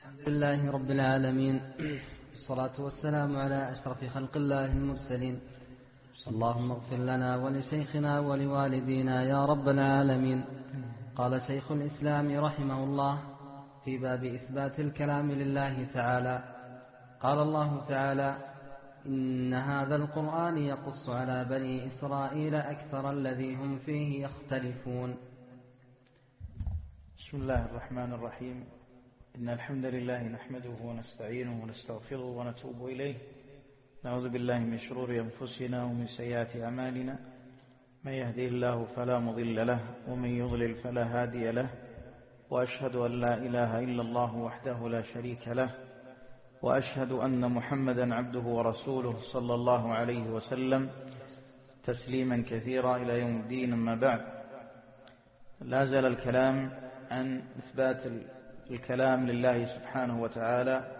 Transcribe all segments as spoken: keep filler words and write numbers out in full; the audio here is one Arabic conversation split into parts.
الحمد لله رب العالمين، والصلاة والسلام على أشرف خلق الله المرسلين. اللهم اغفر لنا ولشيخنا ولوالدينا يا رب العالمين. قال شيخ الإسلام رحمه الله في باب إثبات الكلام لله تعالى: قال الله تعالى: إن هذا القرآن يقص على بني إسرائيل أكثر الذي هم فيه يختلفون. بسم الله الرحمن الرحيم. إن الحمد لله نحمده ونستعينه ونستغفره ونتوب إليه. نعوذ بالله من شرور أنفسنا ومن سيئات أعمالنا. من يهديه الله فلا مضل له ومن يضلل فلا هادي له. وأشهد أن لا إله إلا الله وحده لا شريك له، وأشهد أن محمدا عبده ورسوله صلى الله عليه وسلم تسليما كثيرا إلى يوم الدين. أما بعد، لا زال الكلام عن إثبات الكلام لله سبحانه وتعالى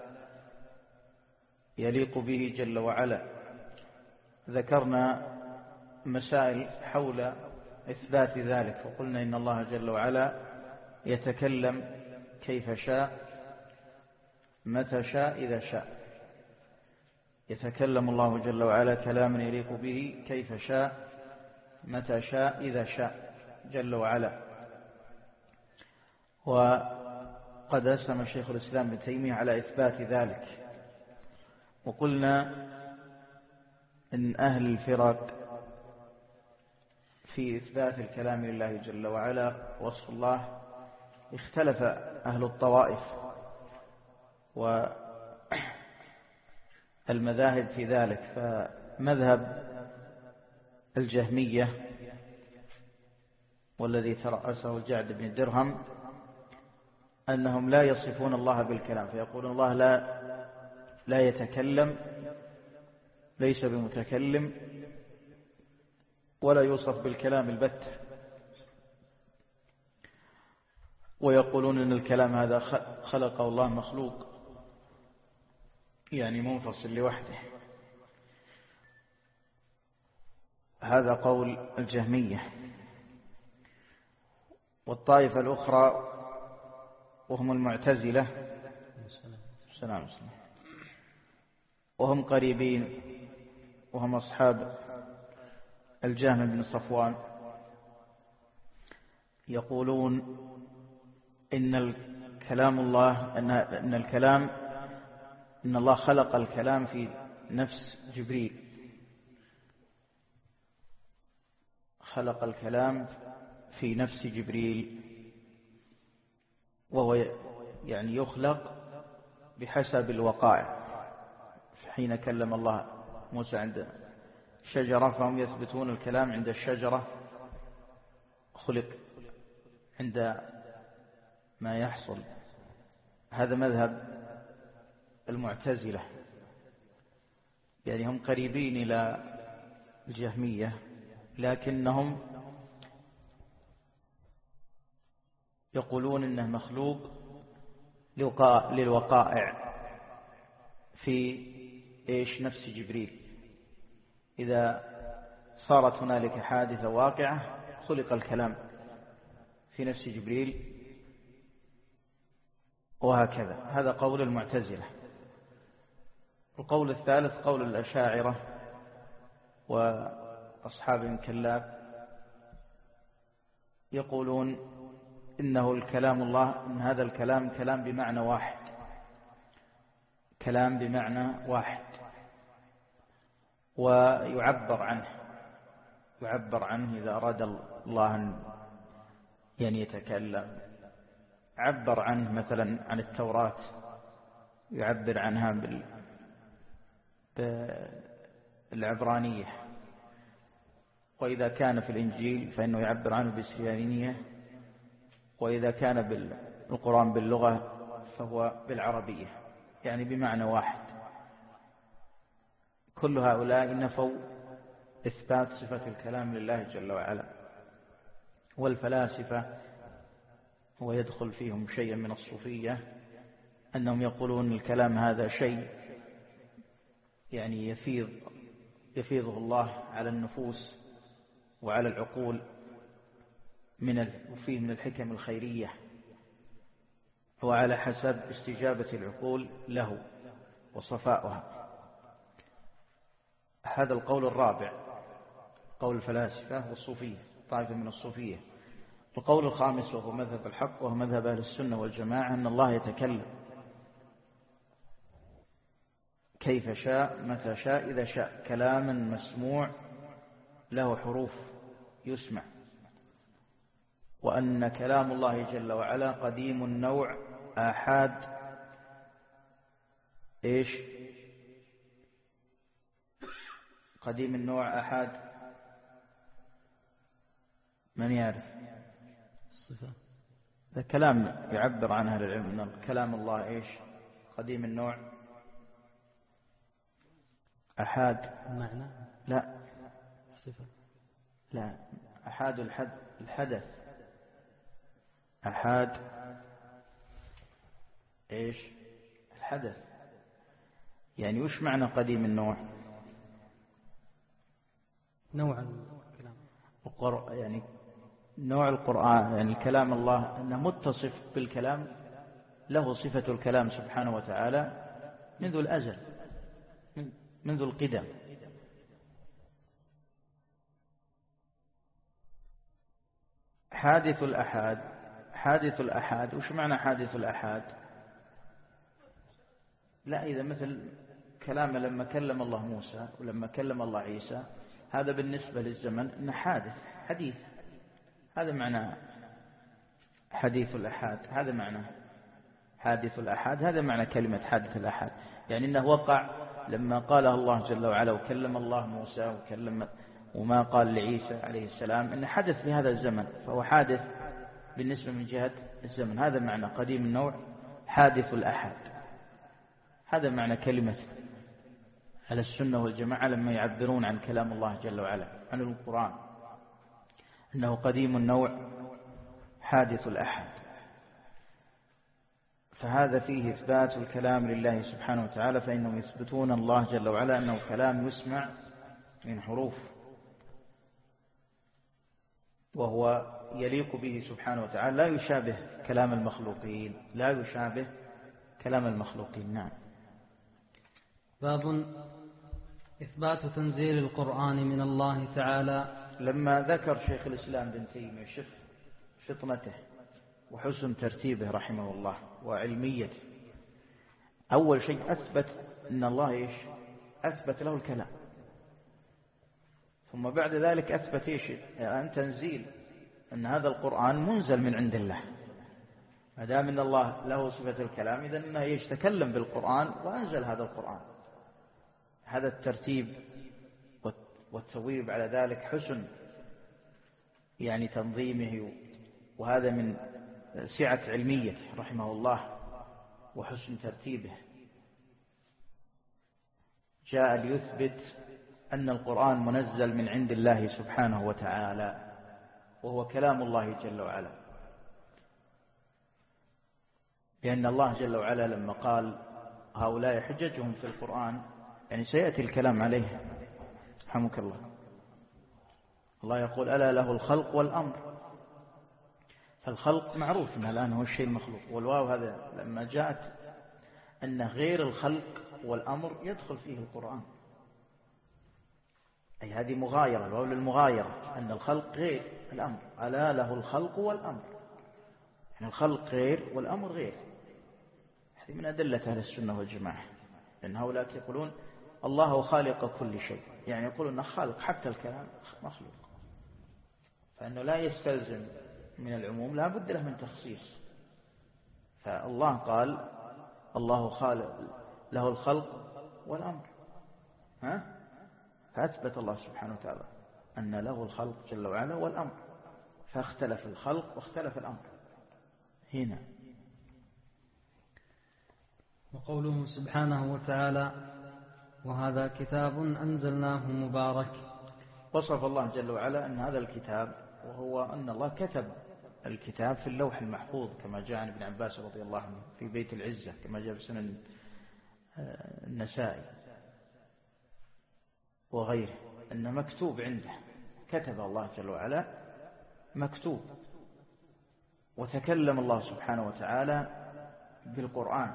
يليق به جل وعلا. ذكرنا مسائل حول إثبات ذلك، وقلنا إن الله جل وعلا يتكلم كيف شاء متى شاء إذا شاء. يتكلم الله جل وعلا كلاما يليق به كيف شاء متى شاء إذا شاء جل وعلا. وقد أسلم الشيخ الإسلام ابن تيمية على إثبات ذلك، وقلنا إن أهل الفرق في إثبات الكلام لله جل وعلا وصف الله اختلف أهل الطوائف والمذاهب في ذلك. فمذهب الجهمية والذي ترأسه الجعد بن درهم أنهم لا يصفون الله بالكلام، فيقولون الله لا لا يتكلم، ليس بمتكلم، ولا يوصف بالكلام البتة. ويقولون أن الكلام هذا خلقه الله مخلوق، يعني منفصل لوحده. هذا قول الجهمية. والطائفة الأخرى وهم المعتزلة، السلام عليكم، وهم قريبين، وهم أصحاب الجهم بن صفوان، يقولون إن الكلام الله أن الكلام إن الله خلق الكلام في نفس جبريل، خلق الكلام في نفس جبريل، وهو يعني يخلق بحسب الوقائع. حين كلم الله موسى عند الشجرة فهم يثبتون الكلام عند الشجرة خلق عند ما يحصل. هذا مذهب المعتزلة، يعني هم قريبين إلى الجهمية، لكنهم يقولون إنه مخلوق للوقائع في إيش نفس جبريل. إذا صارت هنالك حادثة واقعة خلق الكلام في نفس جبريل، وهكذا. هذا قول المعتزلة. القول الثالث قول الأشاعرة وأصحاب الكلاب، يقولون إنه الكلام الله إن هذا الكلام كلام بمعنى واحد، كلام بمعنى واحد، ويعبر عنه يعبر عنه إذا أراد الله أن يعني يتكلم. عبر عنه مثلا عن التوراة، يعبر عنها بال بالعبرانية، وإذا كان في الإنجيل فإنه يعبر عنه بالسريانية، وإذا كان بالقرآن باللغة فهو بالعربية، يعني بمعنى واحد. كل هؤلاء نفوا إثبات صفة الكلام لله جل وعلا. والفلاسفة هو يدخل فيهم شيئا من الصوفية، أنهم يقولون الكلام هذا شيء يعني يفيض يفيضه الله على النفوس وعلى العقول من وفيه من الحكم الخيرية، هو على حسب استجابة العقول له وصفاؤها. هذا القول الرابع، قول الفلاسفة والصوفية، طائفة من الصوفية. القول الخامس وهو مذهب الحق وهو مذهب أهل السنة والجماعة، أن الله يتكلم كيف شاء متى شاء إذا شاء، كلاما مسموع له حروف يسمع، وأن كلام الله جل وعلا قديم النوع آحاد إيش قديم النوع آحاد من يعرف؟ الصفة. هذا كلام يعبر عنه أهل العلم أن كلام الله إيش قديم النوع أحاد معنى لا الصفة لا أحاد الحد الحدث أحاد إيش الحدث. يعني وش معنى قديم النوع؟ نوع الكلام يعني نوع القرآن، يعني كلام الله أنه متصف بالكلام، له صفة الكلام سبحانه وتعالى منذ الأزل منذ القدم. حادث الأحاد حادث الأحاد وش معنى حادث الأحاد؟ لا، إذا مثل كلامه لما كلم الله موسى ولما كلم الله عيسى، هذا بالنسبة للزمن إنه حادث حديث، هذا معنى حديث الأحاد، هذا معنى حادث الأحاد، هذا معنى كلمة حادث الأحاد. يعني إنه وقع لما قاله الله جل وعلا وكلم الله موسى وكلم وما قال لعيسى عليه السلام، إنه حدث في هذا الزمن، فهو حادث بالنسبة من جهة الزمن. هذا معنى قديم النوع حادث الأحاد، هذا معنى كلمة على السنة والجماعة لما يعبرون عن كلام الله جل وعلا عن القرآن أنه قديم النوع حادث الأحد. فهذا فيه إثبات الكلام لله سبحانه وتعالى، فإنهم يثبتون الله جل وعلا أنه كلام يسمع من حروف، وهو يليق به سبحانه وتعالى، لا يشابه كلام المخلوقين، لا يشابه كلام المخلوقين. نعم. باب إثبات تنزيل القرآن من الله تعالى. لما ذكر شيخ الإسلام بن تيمية شف فطنته وحسن ترتيبه رحمه الله وعلميته، أول شيء أثبت أن الله إيش أثبت له الكلام، ثم بعد ذلك أثبت إيش يعني تنزيل، أن هذا القرآن منزل من عند الله، ما دام أن الله له صفة الكلام إذن أنه يتكلم بالقرآن وأنزل هذا القرآن. هذا الترتيب والتويب على ذلك حسن يعني تنظيمه، وهذا من سعة علميته رحمه الله وحسن ترتيبه. جاء ليثبت أن القرآن منزل من عند الله سبحانه وتعالى، وهو كلام الله جل وعلا، لأن الله جل وعلا لما قال هؤلاء حججهم في القرآن، يعني سيأتي الكلام عليه رحمك الله. الله يقول ألا له الخلق والأمر، فالخلق معروف أنه الآن هو الشيء المخلوق، والواو هذا لما جاءت أن غير الخلق والأمر يدخل فيه القرآن، أي هذه مغايرة، الواو للمغايرة، أن الخلق غير الأمر، ألا له الخلق والأمر، يعني الخلق غير والأمر غير. هذه من أدلة أهل السنة والجماعة، لأن هؤلاء يقولون الله خالق كل شيء، يعني يقولون أنه خالق حتى الكلام مخلوق، فأنه لا يستلزم من العموم، لا بد له من تخصيص. فالله قال الله خالق له الخلق والأمر، ها؟ فأثبت الله سبحانه وتعالى أن له الخلق جل وعلا والأمر، فاختلف الخلق واختلف الأمر هنا. وقوله سبحانه وتعالى وهذا كتاب أنزلناه مبارك. وصف الله جل وعلا أن هذا الكتاب، وهو أن الله كتب الكتاب في اللوح المحفوظ كما جاء عن ابن عباس رضي الله عنه في بيت العزة كما جاء في سنن النسائي وغيره، أن مكتوب عنده، كتب الله جل وعلا مكتوب. وتكلم الله سبحانه وتعالى بالقرآن.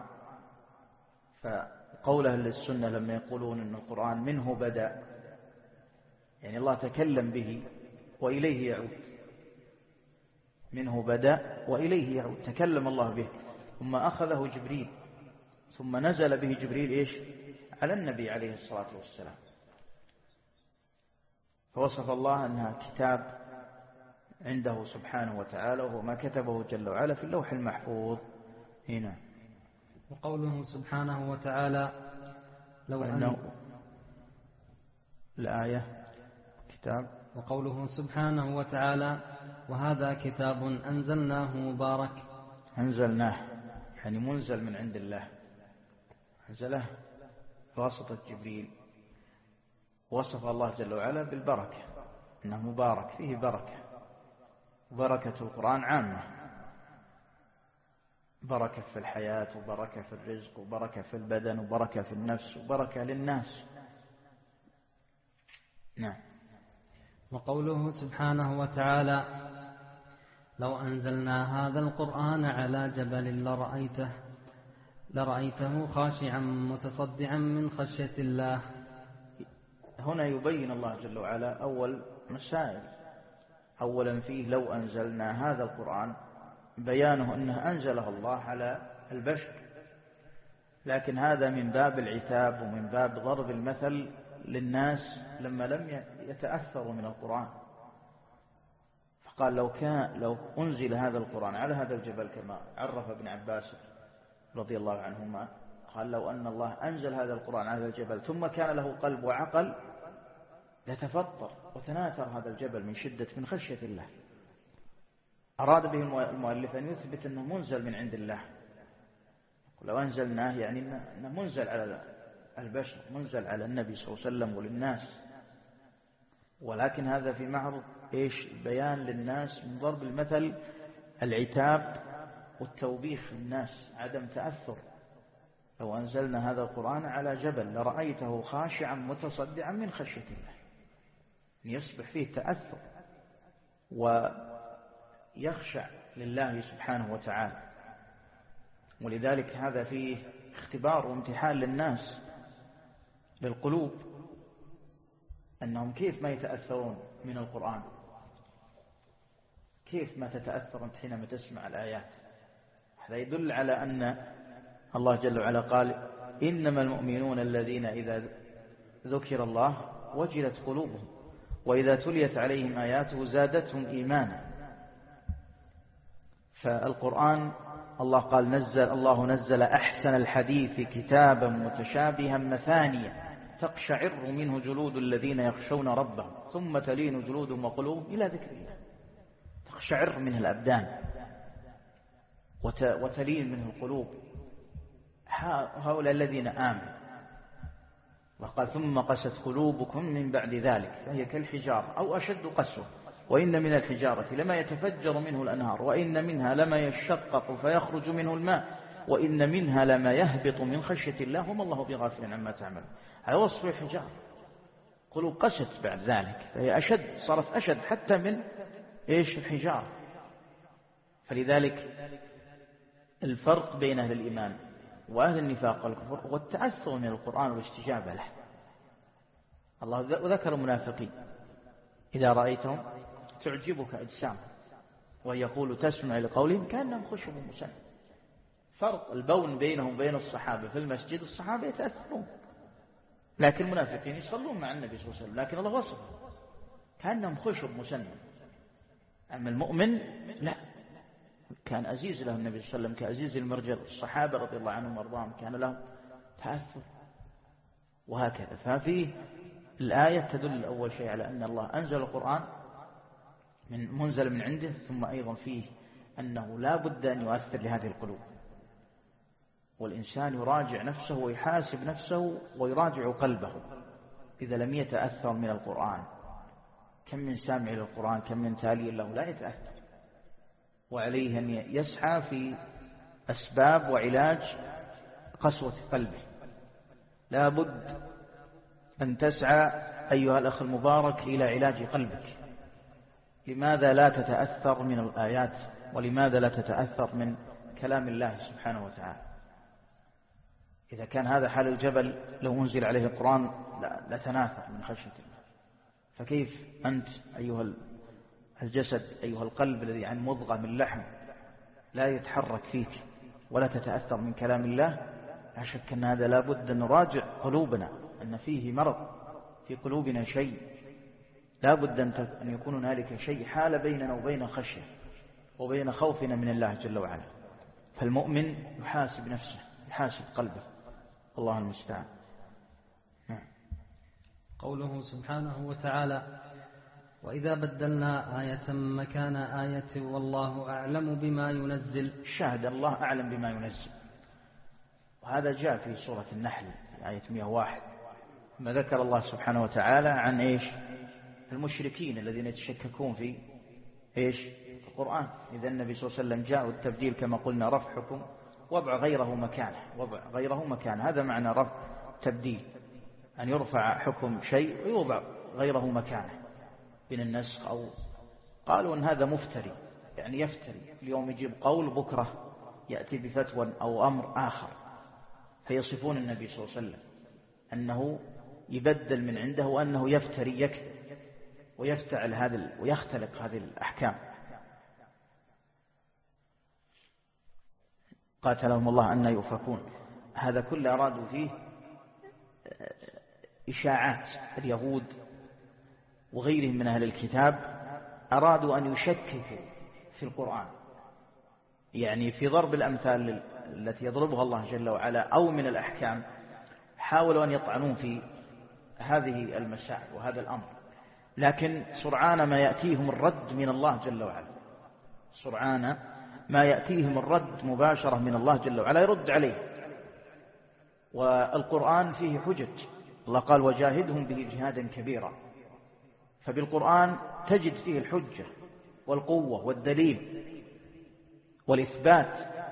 فقول أهل السنة لما يقولون أن القرآن منه بدأ، يعني الله تكلم به وإليه يعود، منه بدأ وإليه يعود، تكلم الله به ثم أخذه جبريل ثم نزل به جبريل إيش على النبي عليه الصلاة والسلام. فوصف الله أنها كتاب عنده سبحانه وتعالى، وهو ما كتبه جل وعلا في اللوح المحفوظ هنا. وقوله سبحانه وتعالى لو أن الآية كتاب، وقوله سبحانه وتعالى وهذا كتاب أنزلناه مبارك. أنزلناه يعني منزل من عند الله، أنزله بواسطة جبريل. وصف الله جل وعلا بالبركة، إنه مبارك فيه بركة. بركة القرآن عامة، بركة في الحياة وبركة في الرزق وبركة في البدن وبركة في النفس وبركة للناس. نعم. وقوله سبحانه وتعالى لو أنزلنا هذا القرآن على جبل لرأيته لرأيته خاشعا متصدعا من خشية الله. هنا يبين الله جل وعلا أول مسائل. أولا فيه لو أنزلنا هذا القرآن، بيانه أنه أنزله الله على البشر، لكن هذا من باب العتاب ومن باب ضرب المثل للناس لما لم يتأثروا من القرآن. فقال لو كان لو أنزل هذا القرآن على هذا الجبل كما عرف ابن عباس رضي الله عنهما، قال لو أن الله أنزل هذا القرآن على هذا الجبل ثم كان له قلب وعقل لتفطر وتناثر هذا الجبل من شدة من خشية الله. أراد به المؤلف أن يثبت أنه منزل من عند الله. لو أنزلناه يعني أنه منزل على البشر، منزل على النبي صلى الله عليه وسلم وللناس، ولكن هذا في معرض إيش بيان للناس من ضرب المثل العتاب والتوبيخ للناس، عدم تأثر. لو أنزلنا هذا القرآن على جبل لرأيته خاشعا متصدعا من خشية الله، يصبح فيه تأثر ويخشع لله سبحانه وتعالى. ولذلك هذا فيه اختبار وامتحان للناس للقلوب، أنهم كيف ما يتأثرون من القرآن، كيف ما تتأثر أنت حينما تسمع الآيات. هذا يدل على أن الله جل وعلا قال إنما المؤمنون الذين إذا ذكر الله وجلت قلوبهم وإذا تليت عليهم آياته زادتهم إيمانا. فالقرآن الله قال نزل الله نزل أحسن الحديث كتابا متشابها مثانيا تقشعر منه جلود الذين يخشون ربهم ثم تلين جلودهم وقلوبهم إلى ذكر الله. تقشعر منه الأبدان وتلين منه القلوب. هؤلاء الذين آمنوا، وقال ثم قست قلوبكم من بعد ذلك فهي كالحجارة أو أشد قسوة وإن من الحجارة لما يتفجر منه الأنهار وإن منها لما يشقق فيخرج منه الماء وإن منها لما يهبط من خشية الله وما الله بغافل عما تعمل. هذا وصف الحجارة. قلوب قست بعد ذلك فهي أشد، صارت أشد حتى من إيش الحجارة. فلذلك الفرق بين أهل الإيمان وأهل النفاق والكفر والتأثر من القرآن والاستجابة له. الله ذكر المنافقين إذا رأيتهم تعجبك أجسام ويقول تسمع لقولهم كأنهم خشب مسند. فرق البون بينهم وبين الصحابة في المسجد، الصحابة يتأثرون لكن المنافقين يصلون مع النبي صلى الله عليه وسلم، لكن الله وصف كأنهم خشب مسند. أما المؤمن لا، كان أزيز له النبي صلى الله عليه وسلم كأزيز المرجل. الصحابة رضي الله عنهم وارضاهم كان لهم تأثر وهكذا. ففي الآية تدل أول شيء على أن الله أنزل القرآن من منزل من عنده، ثم أيضا فيه أنه لا بد أن يؤثر لهذه القلوب، والإنسان يراجع نفسه ويحاسب نفسه ويراجع قلبه إذا لم يتأثر من القرآن. كم من سامع للقرآن كم من تالي له لا يتأثر، وعليه أن يسعى في أسباب وعلاج قسوة قلبه. لا بد أن تسعى أيها الأخ المبارك إلى علاج قلبك. لماذا لا تتأثر من الآيات ولماذا لا تتأثر من كلام الله سبحانه وتعالى. إذا كان هذا حال الجبل لو أنزل عليه القرآن لتناثر من خشية الله، فكيف أنت أيها الجسد أيها القلب الذي عن مضغة من لحم لا يتحرك فيك ولا تتأثر من كلام الله؟ لا شك أن هذا لا بد أن نراجع قلوبنا، أن فيه مرض في قلوبنا، شيء لا بد أن يكون هنالك شيء حال بيننا وبين الخشية وبين خوفنا من الله جل وعلا. فالمؤمن يحاسب نفسه، يحاسب قلبه، الله المستعان. قوله سبحانه وتعالى: وإذا بدلنا آية مكان آية والله أعلم بما ينزل. شاهد الله أعلم بما ينزل، وهذا جاء في سورة النحل آية مئة وواحد، ما ذكر الله سبحانه وتعالى عن إيش؟ المشركين الذين يتشككون في إيش؟ القرآن. إذا النبي صلى الله عليه وسلم جاء التبديل كما قلنا رفع حكم وضع غيره مكانه، وضع غيره مكانه، هذا معنى رفع تبديل، أن يرفع حكم شيء ويوضع غيره مكانه من النسخ. أو قالوا أن هذا مفتري، يعني يفتري، اليوم يجيب قول بكرة يأتي بفتوى أو أمر آخر، فيصفون النبي صلى الله عليه وسلم أنه يبدل من عنده وأنه يفتري، يكذب ويفتعل هذا ويختلق هذه الأحكام. قاتلهم الله أن يؤفكون. هذا كله أرادوا فيه إشاعات اليهود وغيرهم من أهل الكتاب، أرادوا أن يشككوا في القرآن، يعني في ضرب الأمثال التي يضربها الله جل وعلا أو من الأحكام، حاولوا أن يطعنون في هذه المسائل وهذا الأمر، لكن سرعان ما يأتيهم الرد من الله جل وعلا، سرعان ما يأتيهم الرد مباشرة من الله جل وعلا يرد عليه. والقرآن فيه حجج، الله قال: وجاهدهم به جهادا كبيرا. فبالقرآن تجد فيه الحجة والقوة والدليل والإثبات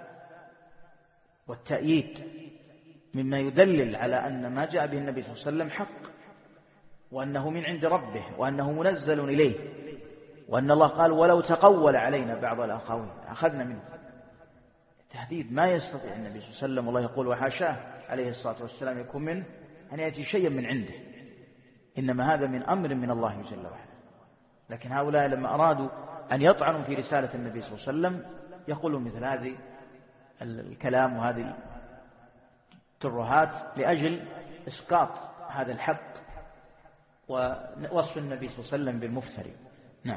والتأييد، مما يدلل على أن ما جاء به النبي صلى الله عليه وسلم حق، وأنه من عند ربه، وأنه منزل إليه، وأن الله قال: ولو تقول علينا بعض الأقاويل أخذنا منه. تهديد ما يستطيع النبي صلى الله عليه وسلم، والله يقول: وحاشاه عليه الصلاة والسلام يكون منه أن يأتي شيئا من عنده، إنما هذا من أمر من الله جل وعلا. لكن هؤلاء لما أرادوا أن يطعنوا في رسالة النبي صلى الله عليه وسلم يقولون مثل هذه الكلام وهذه الترهات لأجل إسقاط هذا الحق ووصف النبي صلى الله عليه وسلم بالمفتري. نعم.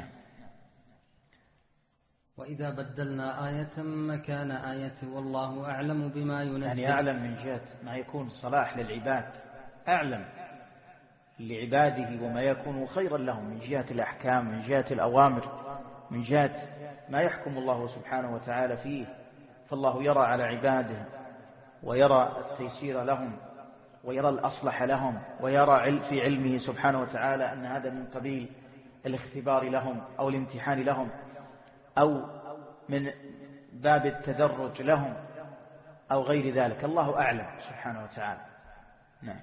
وإذا بدلنا آية مكان آية والله أعلم بما ينزل. يعني أعلم من جهة ما يكون صلاح للعباد، أعلم لعباده وما يكون خيرا لهم من جهة الأحكام، من جهة الأوامر، من جهة ما يحكم الله سبحانه وتعالى فيه. فالله يرى على عباده ويرى التيسير لهم ويرى الأصلح لهم، ويرى في علمه سبحانه وتعالى أن هذا من قبيل الاختبار لهم أو الامتحان لهم، أو من باب التدرج لهم أو غير ذلك. الله أعلم سبحانه وتعالى. نعم.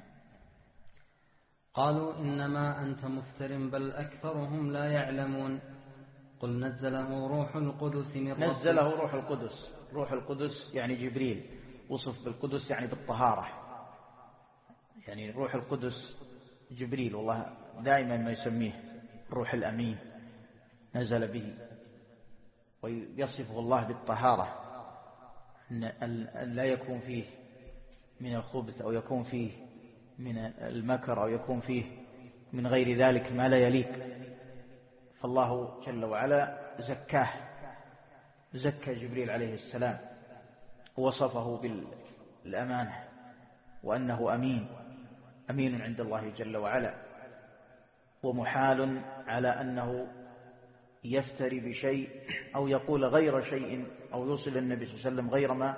قالوا إنما أنت مفتر بل أكثرهم لا يعلمون. قل نزله روح القدس من ربك. نزله روح القدس. روح القدس يعني جبريل، وصف بالقدس يعني بالطهارة، يعني روح القدس جبريل، والله دائما ما يسميه روح الأمين نزل به، ويصفه الله بالطهارة، أن لا يكون فيه من الخبث أو يكون فيه من المكر أو يكون فيه من غير ذلك ما لا يليق. فالله جل وعلا زكاه، زكى جبريل عليه السلام ووصفه بالأمانة وأنه أمين، أمين عند الله جل وعلا، ومحال على أنه يفتري بشيء أو يقول غير شيء أو يوصل النبي صلى الله عليه وسلم غير ما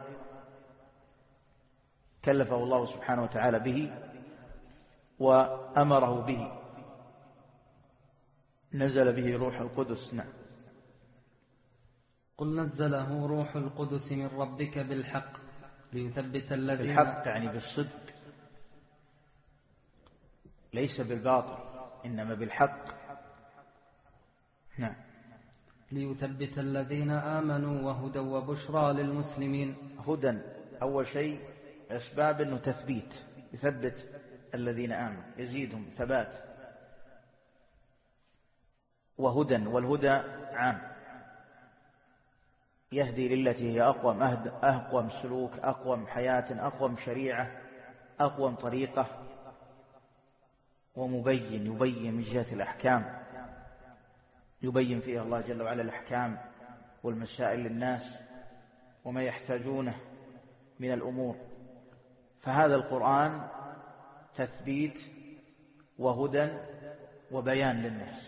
كلفه الله سبحانه وتعالى به وأمره به. نزل به روح القدس. نعم. قل نزله روح القدس من ربك بالحق ليثبت الذين. بالحق يعني بالصدق، ليس بالباطل، إنما بالحق. نعم. ليثبت الذين آمنوا وهدى وبشرى للمسلمين. هدى أول شيء أسباب أنه تثبيت، يثبت الذين آمنوا، يزيدهم ثبات. وهدى، والهدى عام، يهدي للتي هي أقوم، أقوم سلوك، أقوم حياة، أقوم شريعة، أقوم طريقة. ومبين، يبين من جهة الأحكام، يبين فيها الله جل وعلا الأحكام والمسائل للناس وما يحتاجونه من الأمور. فهذا القرآن تثبيت وهدى وبيان للناس.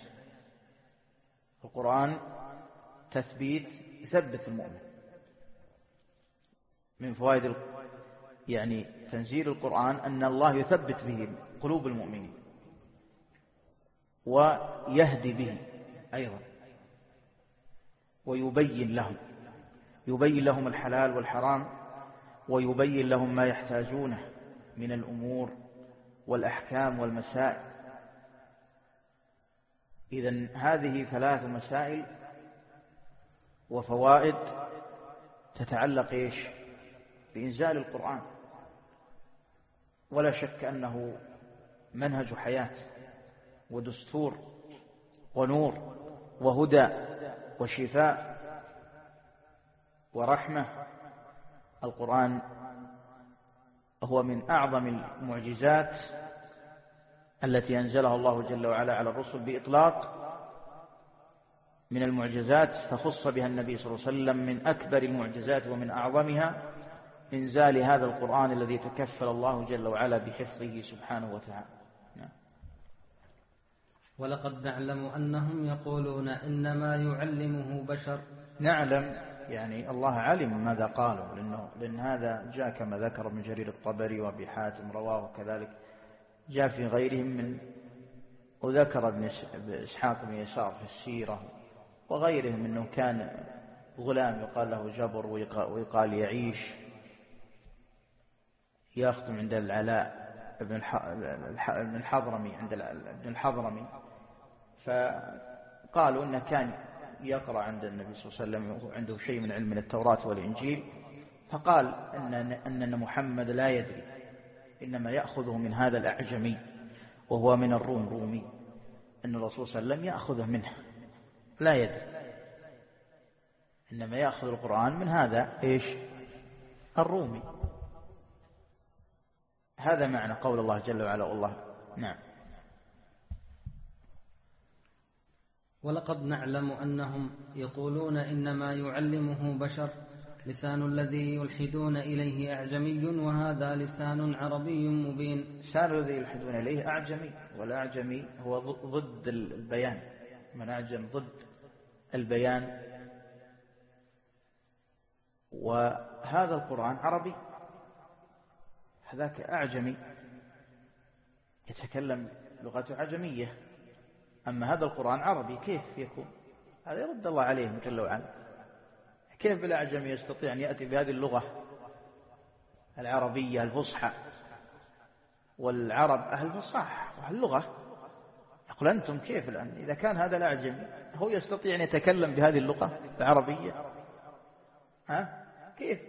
القرآن تثبيت، يثبت المؤمن. من فوائد يعني تنزيل القرآن أن الله يثبت به قلوب المؤمنين ويهدي به أيضا، ويبين لهم، يبين لهم الحلال والحرام، ويبين لهم ما يحتاجونه من الأمور والأحكام والمسائل. إذن هذه ثلاث مسائل وفوائد تتعلق إيش؟ بإنزال القرآن. ولا شك أنه منهج حياة ودستور ونور وهدى وشفاء ورحمة. القرآن هو من أعظم المعجزات التي أنزلها الله جل وعلا على الرسل بإطلاق. من المعجزات فخص بها النبي صلى الله عليه وسلم من أكبر المعجزات ومن أعظمها إنزال هذا القرآن الذي تكفل الله جل وعلا بحفظه سبحانه وتعالى. ولقد نعلم أنهم يقولون إنما يعلمه بشر. نعلم يعني الله علم ماذا قالوا، لأنه لأن هذا جاء كما ذكر ابن جرير الطبري وابي حاتم رواه، كذلك جاء في غيرهم من، وذكر ابن إسحاق بن يسار في السيرة وغيرهم أنه كان غلام يقال له جبر ويقال يعيش يخدم عند العلاء ابن الحضرمي، عند ابن الحضرمي. فقالوا أنه كان يقرأ عند النبي صلى الله عليه وسلم وعنده شيء من علم من التوراة والإنجيل، فقال أن أن محمد لا يدري، إنما يأخذه من هذا الأعجمي وهو من الروم رومي، أن الرسول صلى الله عليه وسلم يأخذه منه لا يدري، إنما يأخذ القرآن من هذا إيش؟ الرومي. هذا معنى قول الله جل وعلا. والله نعم. ولقد نعلم أنهم يقولون إنما يعلمه بشر، لسان الذي يلحدون إليه أعجمي وهذا لسان عربي مبين. لسان الذي يلحدون إليه أعجمي، والأعجمي هو ضد البيان، من أعجم ضد البيان. وهذا القرآن عربي، هذاك أعجمي يتكلم لغة عجمية، أما هذا القرآن عربي، كيف يكون؟ هذا يرد الله عليه جل وعلا. كيف بالأعجمي يستطيع أن يأتي بهذه اللغة العربية الفصحى؟ والعرب أهل فصاحة وأهل اللغة. يقول أنتم كيف الآن إذا كان هذا الأعجمي هو يستطيع أن يتكلم بهذه اللغة العربية؟ ها؟ كيف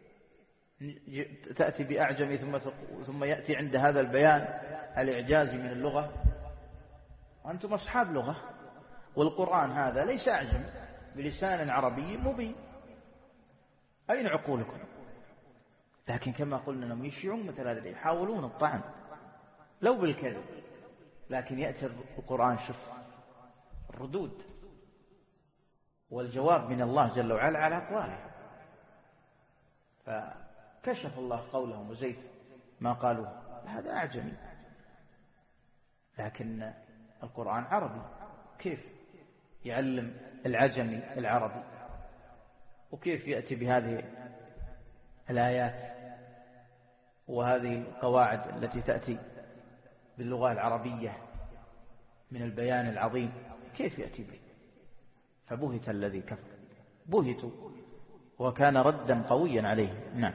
تأتي بأعجمي ثم ثم يأتي عند هذا البيان الإعجازي من اللغة؟ أنتم أصحاب لغة، والقرآن هذا ليس أعجم، بلسان عربي مبين. أين عقولكم؟ لكن كما قلنا أنهم يشيعون مثل هذا، يحاولون الطعن لو بالكذب، لكن يأتي القرآن شوف الردود والجواب من الله جل وعلا على أقواله. فكشف الله قولهم وزيف ما قالوا، هذا أعجمي، لكن القرآن عربي. كيف يعلم العجمي العربي؟ وكيف يأتي بهذه الآيات وهذه القواعد التي تأتي باللغة العربية من البيان العظيم؟ كيف يأتي به؟ فبهت الذي كفر، بهتوا، وكان ردا قويا عليه. نعم.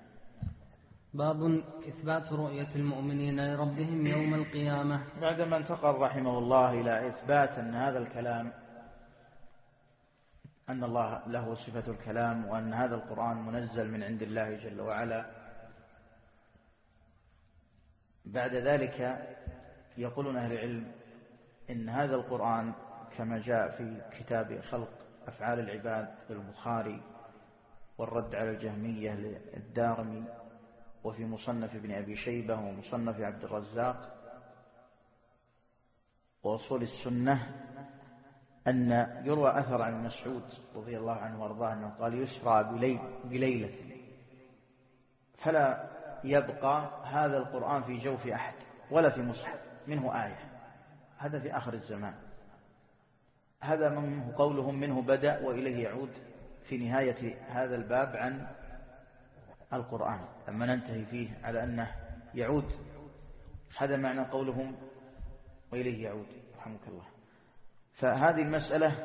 باب إثبات رؤية المؤمنين لربهم يوم القيامة. بعدما انتقل رحمه الله إلى إثبات أن هذا الكلام أن الله له صفة الكلام، وأن هذا القرآن منزل من عند الله جل وعلا. بعد ذلك يقولون أهل العلم إن هذا القرآن كما جاء في كتاب خلق أفعال العباد للبخاري، والرد على الجهمية للدارمي، وفي مصنف ابن أبي شيبة ومصنف عبد الرزاق وأصول السنة، أن يروى أثر عن مسعود رضي الله عنه وارضاه أنه قال يسرى بليل بليلة فلا يبقى هذا القرآن في جوف أحد ولا في مصحف منه آية. هذا في آخر الزمان. هذا منه قولهم منه بدأ وإليه يعود في نهاية هذا الباب عن القرآن، لما ننتهي فيه على أنه يعود. هذا معنى قولهم وإليه يعود رحمك الله. فهذه المسألة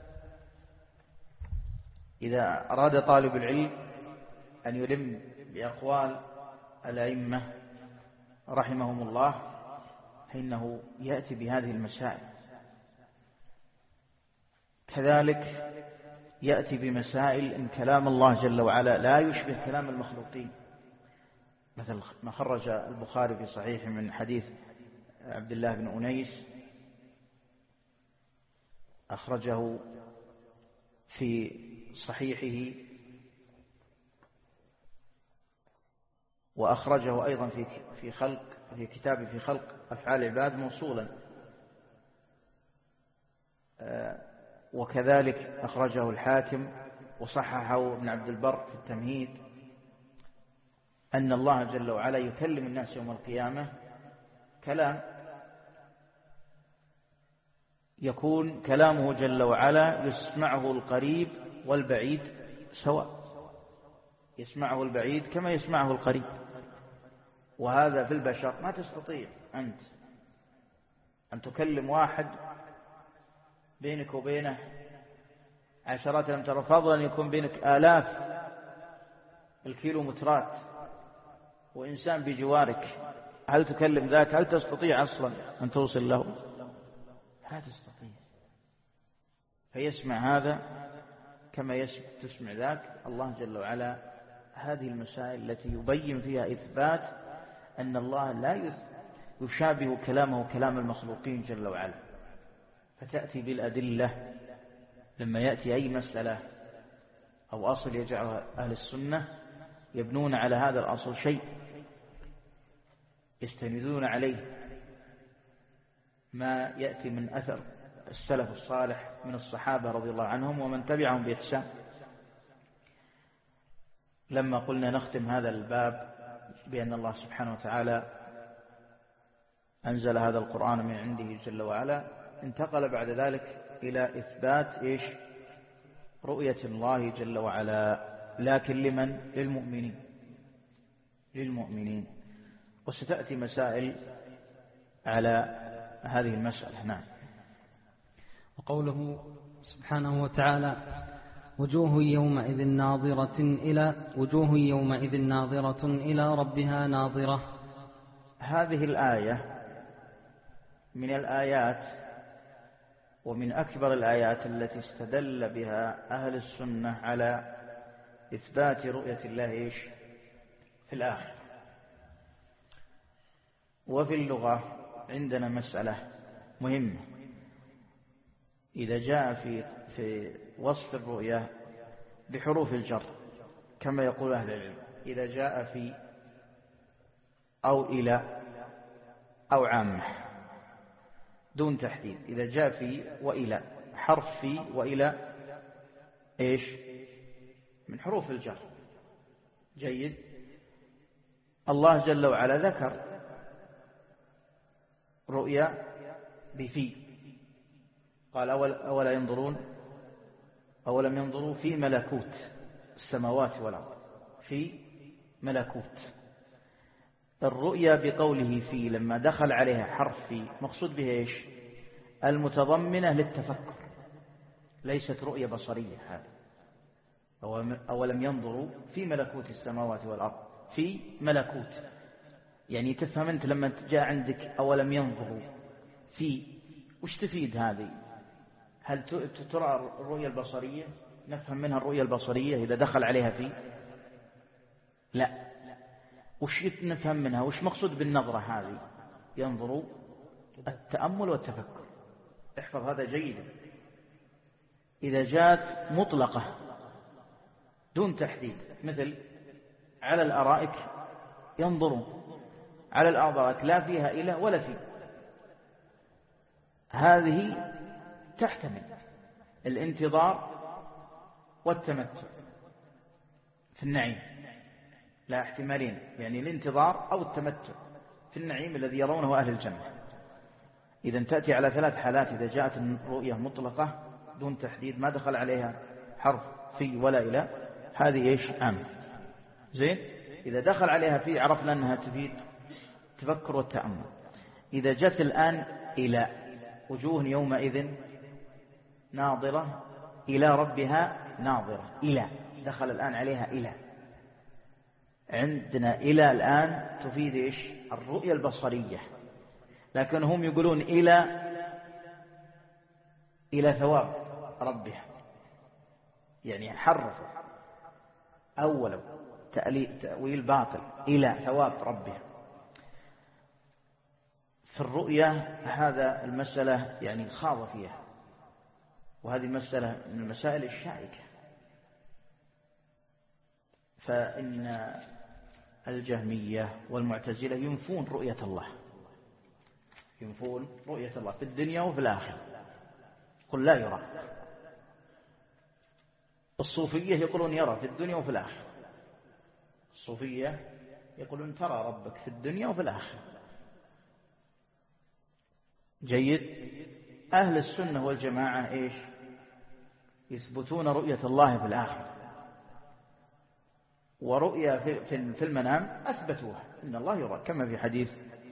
إذا أراد طالب العلم أن يلم بأقوال الأئمة رحمهم الله فإنه يأتي بهذه المسائل. كذلك يأتي بمسائل إن كلام الله جل وعلا لا يشبه كلام المخلوقين، مثل ما خرج البخاري في صحيح من حديث عبد الله بن أنيس، أخرجه في صحيحه، وأخرجه أيضا في في خلق في كتاب في خلق أفعال العباد موصولا، وكذلك أخرجه الحاكم وصححه ابن عبد البر في التمهيد، أن الله جل وعلا يكلم الناس يوم القيامة كلام يكون كلامه جل وعلا يسمعه القريب والبعيد سواء، يسمعه البعيد كما يسمعه القريب. وهذا في البشر ما تستطيع أنت أن تكلم واحد بينك وبينه عشرات الأمتار، فضلا يكون بينك آلاف الكيلومترات وإنسان بجوارك، هل تكلم ذاك؟ هل تستطيع أصلا أن توصل له؟ لا تستطيع. فيسمع هذا كما تسمع ذاك. الله جل وعلا هذه المسائل التي يبين فيها إثبات أن الله لا يشابه كلامه كلام المخلوقين جل وعلا، فتأتي بالأدلة. لما يأتي أي مسألة أو أصل يجعل أهل السنة يبنون على هذا الأصل شيء يستندون عليه، ما يأتي من أثر السلف الصالح من الصحابة رضي الله عنهم ومن تبعهم بإحسان. لما قلنا نختم هذا الباب بأن الله سبحانه وتعالى أنزل هذا القرآن من عنده جل وعلا، انتقل بعد ذلك إلى إثبات إيش؟ رؤية الله جل وعلا، لكن لمن؟ للمؤمنين للمؤمنين وستأتي مسائل على هذه المسألة. نعم. وقوله سبحانه وتعالى وجوه يومئذ ناظرة إلى وجوه يومئذ ناظرة إلى ربها ناظرة. هذه الآية من الآيات ومن أكبر الآيات التي استدل بها أهل السنة على إثبات رؤية الله إيش؟ في الآخرة. وفي اللغة عندنا مسألة مهمة، إذا جاء في في وصف الرؤية بحروف الجر كما يقول أهل العلم، إذا جاء في أو إلى أو عامة دون تحديد، إذا جاء في وإلى حرف في وإلى إيش؟ من حروف الجر. جيد. الله جل وعلا ذكر رؤيا بفي، قال أول أولا ينظرون أولم ينظروا في ملكوت السماوات والأرض، في ملكوت. الرؤيا بقوله في لما دخل عليها حرف في مقصود به إيش؟ المتضمنة للتفكر، ليست رؤيا بصرية. هذا أولم ينظروا في ملكوت السماوات والأرض، في ملكوت، يعني تفهم أنت لما جاء عندك أولم ينظروا في، وش تفيد هذه؟ هل ترى الرؤية البصرية؟ نفهم منها الرؤية البصرية إذا دخل عليها في؟ لا. وش نفهم منها؟ وش مقصود بالنظرة هذه؟ ينظروا التأمل والتفكر. احفظ هذا جيدا. إذا جاءت مطلقة دون تحديد، مثل على الأرائك ينظرون، على الأرائك لا فيها إله ولا فيه، هذه تحتمل الانتظار والتمتع في النعيم، لا احتمالين، يعني الانتظار أو التمتع في النعيم الذي يرونه أهل الجنة. إذا تأتي على ثلاث حالات: إذا جاءت الرؤية مطلقة دون تحديد ما دخل عليها حرف في ولا إله، هذه إيش؟ عامة. زين. إذا دخل عليها في عرفنا أنها تفيد تفكر والتأمل. إذا جاءت الآن إلى، وجوه يومئذ ناظرة إلى ربها ناظرة، إلى دخل الآن عليها إلى. عندنا إلى الآن تفيد إيش؟ الرؤية البصرية، لكن هم يقولون إلى إلى ثواب ربها، يعني حرفوا أولا تأويل باطل، إلى ثواب ربها. في الرؤية هذا المسألة يعني خاض فيها، وهذه مسألة من المسائل الشائكة. فإن الجهمية والمعتزلة ينفون رؤية الله، ينفون رؤية الله في الدنيا وفي الآخرة، قل لا يرى. الصوفية يقولون يرى في الدنيا وفي الآخرة، الصوفية يقولون ترى ربك في الدنيا وفي الآخرة. جيد. أهل السنة والجماعة إيش؟ يثبتون رؤية الله في الآخرة، ورؤية في المنام أثبتوها، إن الله يرى، كما في حديث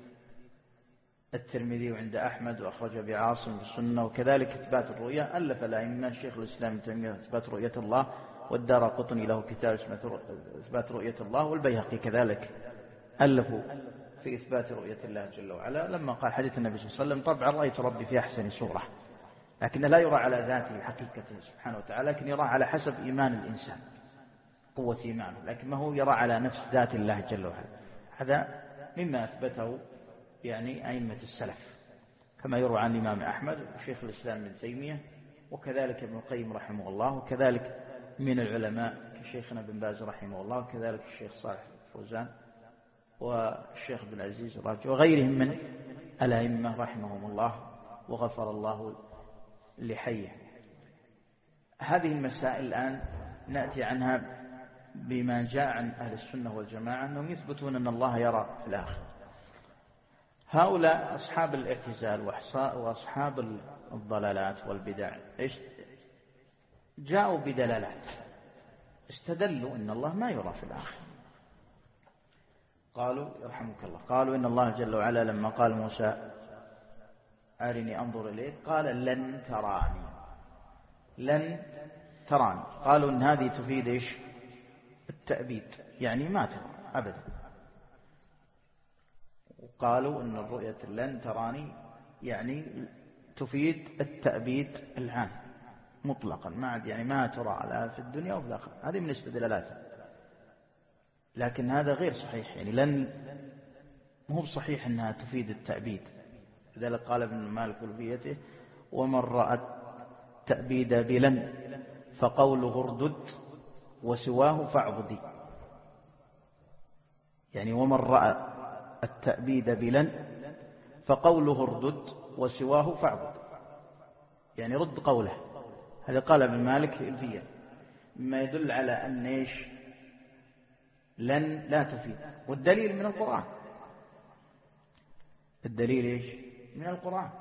الترمذي وعند أحمد وأخرج بعاصم في السنة. وكذلك إثبات الرؤية ألف الأئمة الشيخ الإسلام ابن تيمية إثبات رؤية الله، والدارقطني له كتاب اسمه إثبات رؤية الله، والبيهقي كذلك ألفوا في إثبات رؤية الله جل وعلا، لما قال حديث النبي صلى الله عليه وسلم: طبعا رأيت ربي في أحسن صورة، لكن لا يرى على ذاته حقيقته سبحانه وتعالى، لكن يرى على حسب إيمان الإنسان، قوة إيمانه، لكن ما هو يرى على نفس ذات الله جل وعلا. هذا مما أثبته يعني أئمة السلف، كما يروى عن الإمام أحمد وشيخ الإسلام ابن تيمية، وكذلك ابن القيم رحمه الله، وكذلك من العلماء كشيخنا بن باز رحمه الله، وكذلك الشيخ صالح الفوزان والشيخ بن عزيز الراجي وغيرهم من الأئمة رحمهم الله وغفر الله لحيه. هذه المسائل الآن نأتي عنها بما جاء عن أهل السنة والجماعة أنهم يثبتون أن الله يرى في الآخرة. هؤلاء أصحاب الاعتزال وأصحاب الضلالات والبدع إيش جاءوا بدلالات، استدلوا أن الله ما يرى في الآخرة. قالوا يرحمك الله، قالوا إن الله جل وعلا لما قال موسى أرني أنظر إليك قال لن تراني، لن تراني. قالوا إن هذه تفيد إيش؟ التأبيد، يعني ما ترى أبدا. وقالوا إن الرؤية لن تراني يعني تفيد التأبيد العام مطلقا، ما عاد يعني ما ترى لا في الدنيا وفي الآخرة. هذه من استدلالاتها، لكن هذا غير صحيح، يعني لن مو بصحيح أنها تفيد التأبيد. لذلك قال ابن مالك في ومن رأى التأبيد بلن فقوله اردد وسواه فاعبدي، يعني ومن رأى التأبيد بلن فقوله اردد وسواه فاعبد، يعني رد قوله. هذا قال ابن مالك فيه، مما يدل على أن إيش لن لا تفيد. والدليل من القرآن، الدليل إيش من القرآن،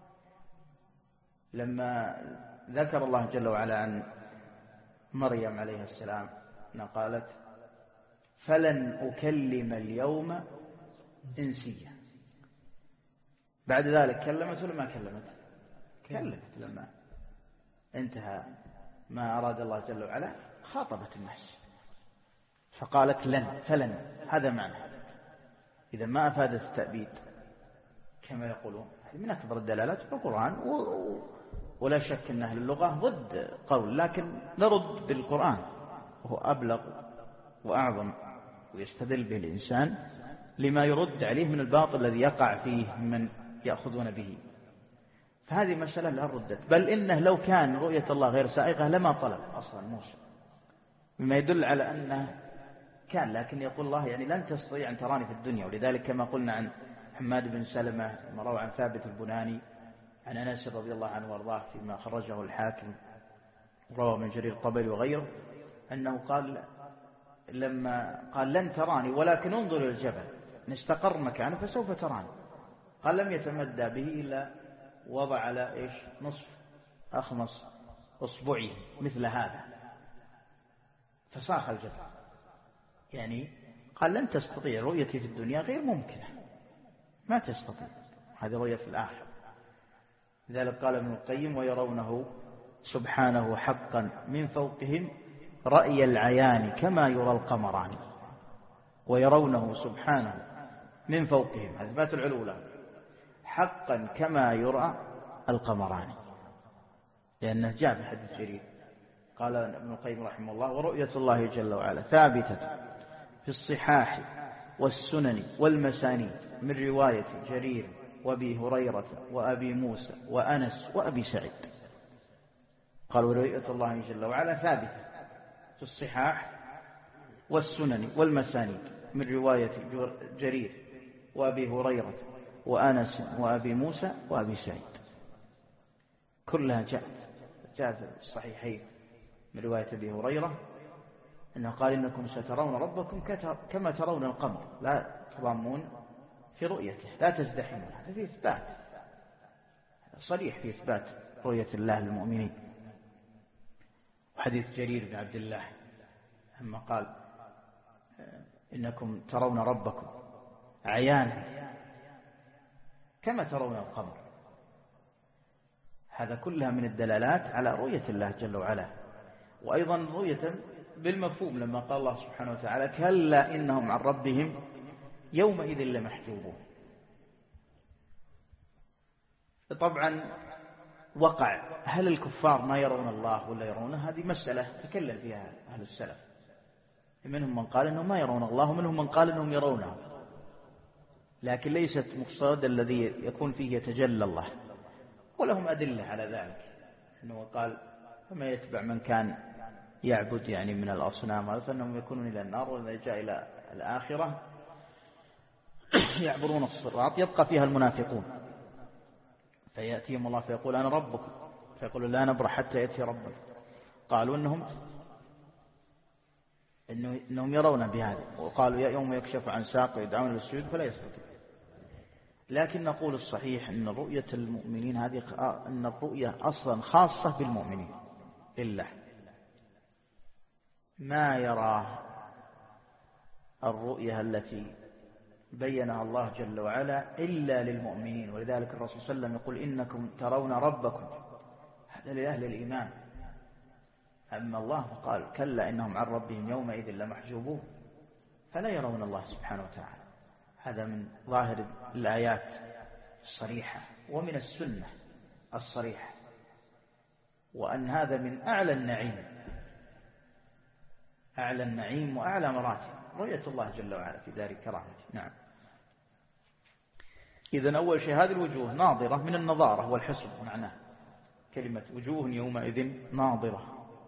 لما ذكر الله جل وعلا عن مريم عليه السلام أنها قالت فلن أكلم اليوم إنسيا، بعد ذلك كلمت ولا ما كلمت؟ كلمت. لما انتهى ما أراد الله جل وعلا خاطبت الناس فقالت لن، فلن، هذا معنى. إذا ما أفادت التأبيد كما يقولون، من أكبر الدلالات في القرآن ولا شك أن أهل اللغة ضد قول، لكن نرد بالقرآن وهو أبلغ وأعظم ويستدل به الإنسان لما يرد عليه من الباطل الذي يقع فيه من يأخذون به. فهذه مسألة لا ردت، بل إنه لو كان رؤية الله غير سائغة لما طلب أصلا موسى، مما يدل على أنه كان، لكن يقول الله يعني لن تستطيع أن تراني في الدنيا. ولذلك كما قلنا عن حماد بن سلمة ما روى عن ثابت البناني عن أنس رضي الله عنه وارضاه فيما خرجه الحاكم روى من جرير الطبري وغيره أنه قال لما قال لن تراني ولكن انظر إلى الجبل نستقر مكانه فسوف تراني، قال لم يتمدى به إلا وضع على إيش نصف أخمص أصبعه مثل هذا فصاخ الجبل، يعني قال لن تستطيع رؤيتي في الدنيا غير ممكنة، ما تستطيع، هذه رؤية في الآخرة. لذلك قال ابن القيم ويرونه سبحانه حقا من فوقهم رأي العيان كما يرى القمران، ويرونه سبحانه من فوقهم أثبات العلو له حقا كما يرى القمران، لأنه جاء في حديث جرير. قال ابن القيم رحمه الله ورؤية الله جل وعلا ثابتة في الصحاح والسنن والمسانيد من رواية جرير وابي هريرة وأبي موسى وأنس وأبي سعيد. قال ورؤية الله جل وعلا ثابتة في الصحاح والسنن والمسانيد من رواية جرير وأبي هريرة وأنس وأبي موسى وأبي سعيد، كلها جاءت جاءت في الصحيحين من رواية أبي هريرة أنه قال إنكم سترون ربكم كما ترون القمر لا تضامون في رؤيته لا تزدحمون. هذا فيه إثبات صريح في إثبات رؤية الله للمؤمنين. وحديث جرير بن عبد الله لما قال إنكم ترون ربكم عيانا كما ترون القمر، هذا كلها من الدلالات على رؤية الله جل وعلا. وأيضا رؤية بالمفهوم لما قال الله سبحانه وتعالى كلا إنهم عن ربهم يومئذ لمحجوبون. طبعا وقع هل الكفار ما يرون الله ولا يرونه، هذه مسألة تكلم فيها أهل السلف، منهم من قال أنهم ما يرون الله ومنهم من قال أنهم يرونه، لكن ليست مقصود الذي يكون فيه يتجلى الله، ولهم أدلة على ذلك أنه قال فما يتبع من كان يعبد يعني من الأصنام فإنهم يكونون إلى النار، وإذا جاء إلى الآخرة يعبرون الصراط يبقى فيها المنافقون فيأتيهم الله فيقول أنا ربكم فيقولوا لا نبرح حتى يأتي ربنا. قالوا إنهم إنهم يرون بهذا، وقالوا يا يوم يكشف عن ساق ويدعون للسجود فلا يستطيع. لكن نقول الصحيح أن رؤية المؤمنين هذه أن الرؤية أصلا خاصة بالمؤمنين لله، ما يرى الرؤية التي بينها الله جل وعلا إلا للمؤمنين. ولذلك الرسول صلى الله عليه وسلم يقول إنكم ترون ربكم، هذا لأهل الإيمان. أما الله فقال كلا إنهم عن ربهم يومئذ لمحجوبون، فلا يرون الله سبحانه وتعالى. هذا من ظاهر الآيات الصريحة ومن السنة الصريحة، وأن هذا من أعلى النعيم أعلى النعيم وأعلى مراتب رؤية الله جل وعلا في دار كرامته. نعم. إذن أول شيء هذه الوجوه ناظرة من النظارة والحسن، معناه كلمة وجوه يومئذ ناظرة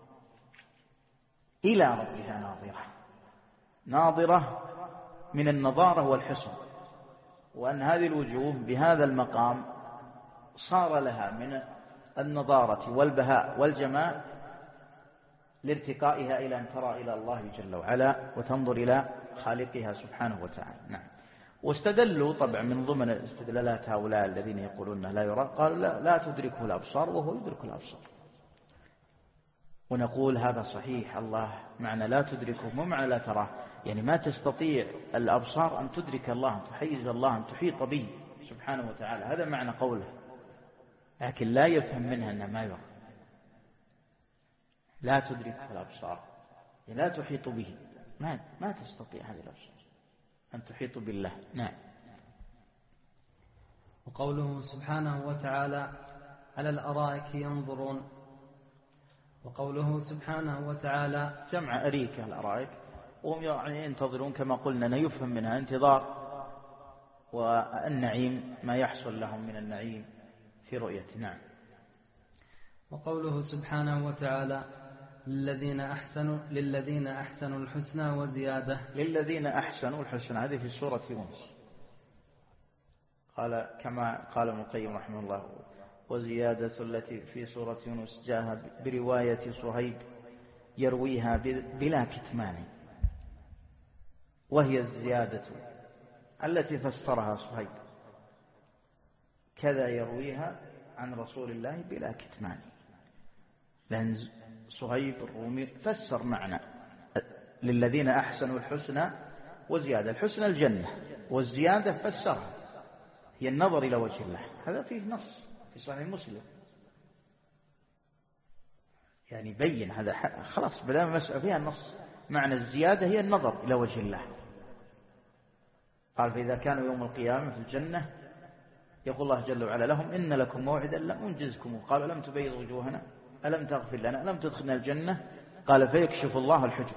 إلى ربها ناظرة، ناظرة من النظارة والحسن، وأن هذه الوجوه بهذا المقام صار لها من النظارة والبهاء والجمال لارتقائها إلى أن ترى إلى الله جل وعلا وتنظر إلى خالقها سبحانه وتعالى. نعم. واستدلوا طبعا من ضمن استدلالات هؤلاء الذين يقولون لا يرى، قالوا لا, لا تدركه الأبصار وهو يدرك الأبصار. ونقول هذا صحيح، الله معنى لا تدركه مو معنى لا تراه، يعني ما تستطيع الأبصار أن تدرك الله، أن تحيز الله، أن تحيط به سبحانه وتعالى، هذا معنى قوله، لكن لا يفهم منها أنه ما يرى. لا تدرك الأبصار يعني لا تحيط به، ما, ما تستطيع هذه الأبصار أن تحيط بالله. نعم. وقوله سبحانه وتعالى على الأرائك ينظرون. وقوله سبحانه وتعالى جمع أريكة الأرائك، وهم يعني ينتظرون كما قلنا يفهم منها انتظار والنعيم ما يحصل لهم من النعيم في رؤيته. نعم. وقوله سبحانه وتعالى للذين أحسنوا للذين أحسنوا الحسنى وزيادة. للذين أحسنوا الحسنى هذه في سورة يونس، قال كما قال ابن القيم رحمه الله وزيادة التي في سورة يونس جاء برواية صهيب يرويها بلا كتمان، وهي الزيادة التي فسرها صهيب، كذا يرويها عن رسول الله بلا كتمان، لأن صهيب الرومي فسر معنى للذين أحسنوا الحسنى وزيادة. الحسنى الجنة، والزيادة فسرها هي النظر إلى وجه الله. هذا فيه نص في صحيح مسلم، يعني بين هذا خلاص بدأ مسألة فيها النص. معنى الزيادة هي النظر إلى وجه الله. قال فإذا كانوا يوم القيامة في الجنة يقول الله جل وعلا لهم إن لكم موعدا لم أنجزكم، قالوا لم تبيض وجوهنا ألم تغفر لنا ألم تدخلنا الجنة، قال فيكشف الله الحجب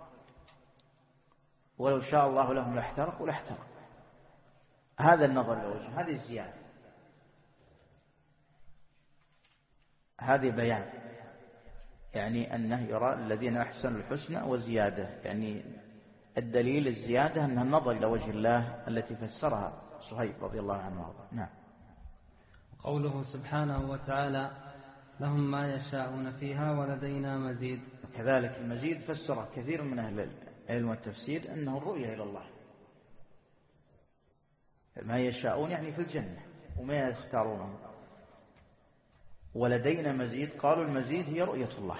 ولو شاء الله لهم لاحترق ولاحترق. هذا النظر إلى وجه، هذه الزيادة، هذه بيان يعني أنه يرى الذين أحسنوا الحسنى وزيادة، يعني الدليل الزيادة أنها النظر إلى وجه الله التي فسرها صهيب رضي الله عنه. نعم. قوله سبحانه وتعالى لهم ما يشاءون فيها ولدينا مزيد. كذلك المزيد فسره كثير من أهل العلم والتفسير أنه الرؤية إلى الله. ما يشاءون يعني في الجنة وما يختارونه. ولدينا مزيد قالوا المزيد هي رؤية الله،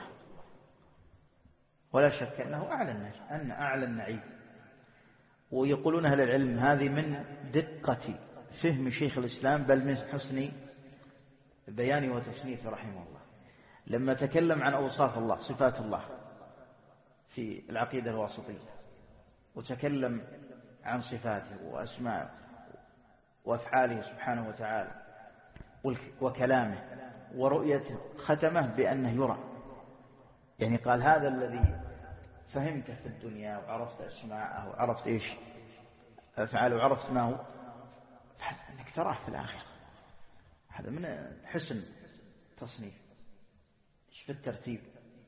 ولا شك أنه أعلى النعيم، أن أعلى النعيم. ويقولون أهل العلم هذه من دقة فهم شيخ الإسلام بل من حسن بيانه وتصنيفه رحمه الله، لما تكلم عن أوصاف الله صفات الله في العقيدة الواسطية، وتكلم عن صفاته وأسماءه وأفعاله سبحانه وتعالى وكلامه ورؤيته، ختمه بأنه يرى. يعني قال هذا الذي فهمته في الدنيا وعرفت أسماءه وعرفت إيش أفعاله وعرفت ما هو، أنك تراه في الآخرة. هذا من حسن تصنيف في الترتيب.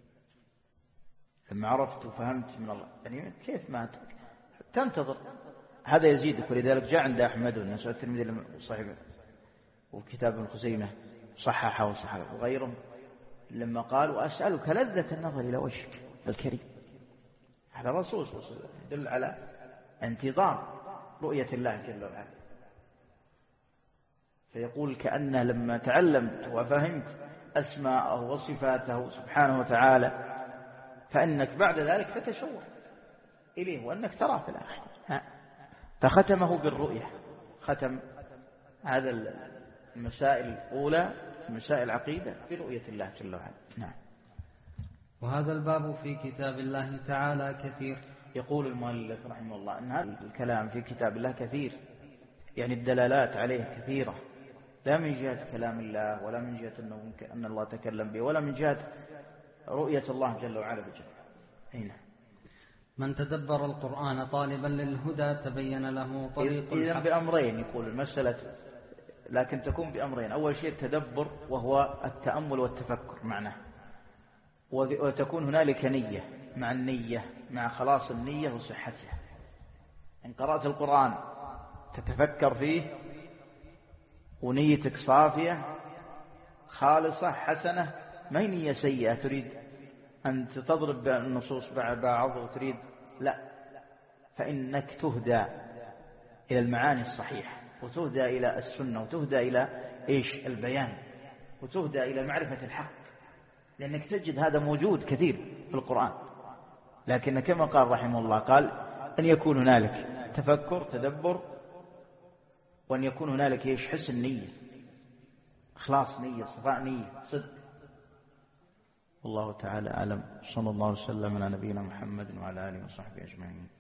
لما عرفت وفهمت من الله يعني كيف ما تنتظر هذا يزيدك. ولذلك جاء عند أحمد والنسائي الترمذي صحيح وكتاب ابن خزيمة صححه وصححه وغيرهم، لما قال وأسألك لذة النظر إلى وجهك الكريم. هذا الرسول صلى الله عليه وسلم يدل على انتظار رؤية الله جل وعلا. فيقول كأنه لما تعلمت وفهمت أسماءه وصفاته سبحانه وتعالى فإنك بعد ذلك تتشوق إليه وأنك تراه في الآخرة. فختمه بالرؤية، ختم هذا المسائل الأولى مسائل العقيدة برؤية الله جل وعلا. نعم. وهذا الباب في كتاب الله تعالى كثير. يقول المؤلف رحمه الله أن هذا الكلام في كتاب الله كثير، يعني الدلالات عليه كثيرة، لا من جهة كلام الله ولا من جهة أنه أن الله تكلم به ولا من جهة رؤية الله جل وعلا بجل. هنا من تدبر القرآن طالبا للهدى تبين له طريق الحق. إذن بأمرين يقول المسألة، لكن تكون بأمرين. أول شيء التدبر وهو التأمل والتفكر معناه، وتكون هنالك نية، مع النية مع خلاص النية وصحتها. إن قرأت القرآن تتفكر فيه ونيتك صافية خالصة حسنة، ما هي نية سيئة تريد أن تضرب النصوص بعض وتريد لا، فإنك تهدى إلى المعاني الصحيحة وتهدى إلى السنة وتهدى إلى إيش البيان وتهدى إلى معرفة الحق، لأنك تجد هذا موجود كثير في القرآن. لكن كما قال رحمه الله قال أن يكون هنالك تفكر تدبر، وأن يكون هنالك إيش حسن نية، إخلاص نية، صفاء نية، صدق. والله تعالى أعلم. صلى الله وسلم على نبينا محمد وعلى آله وصحبه أجمعين.